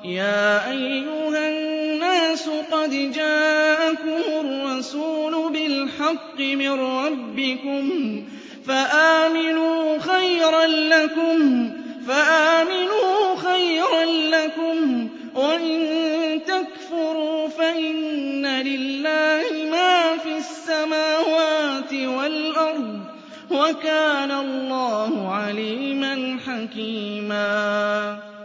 يَا أَيُّهَا النَّاسُ قَدْ جَاءَكُمُ الرَّسُولُ بِالْحَقِّ مِن رَّبِّكُمْ فَآمِنُوا خَيْرًا لَّكُمْ ۚ وَإِن تَكْفُرُوا فَإِنَّ لِلَّهِ مَا فِي السَّمَاوَاتِ وَالْأَرْضِ ۚ وَكَانَ اللَّهُ عَلِيمًا حَكِيمًا.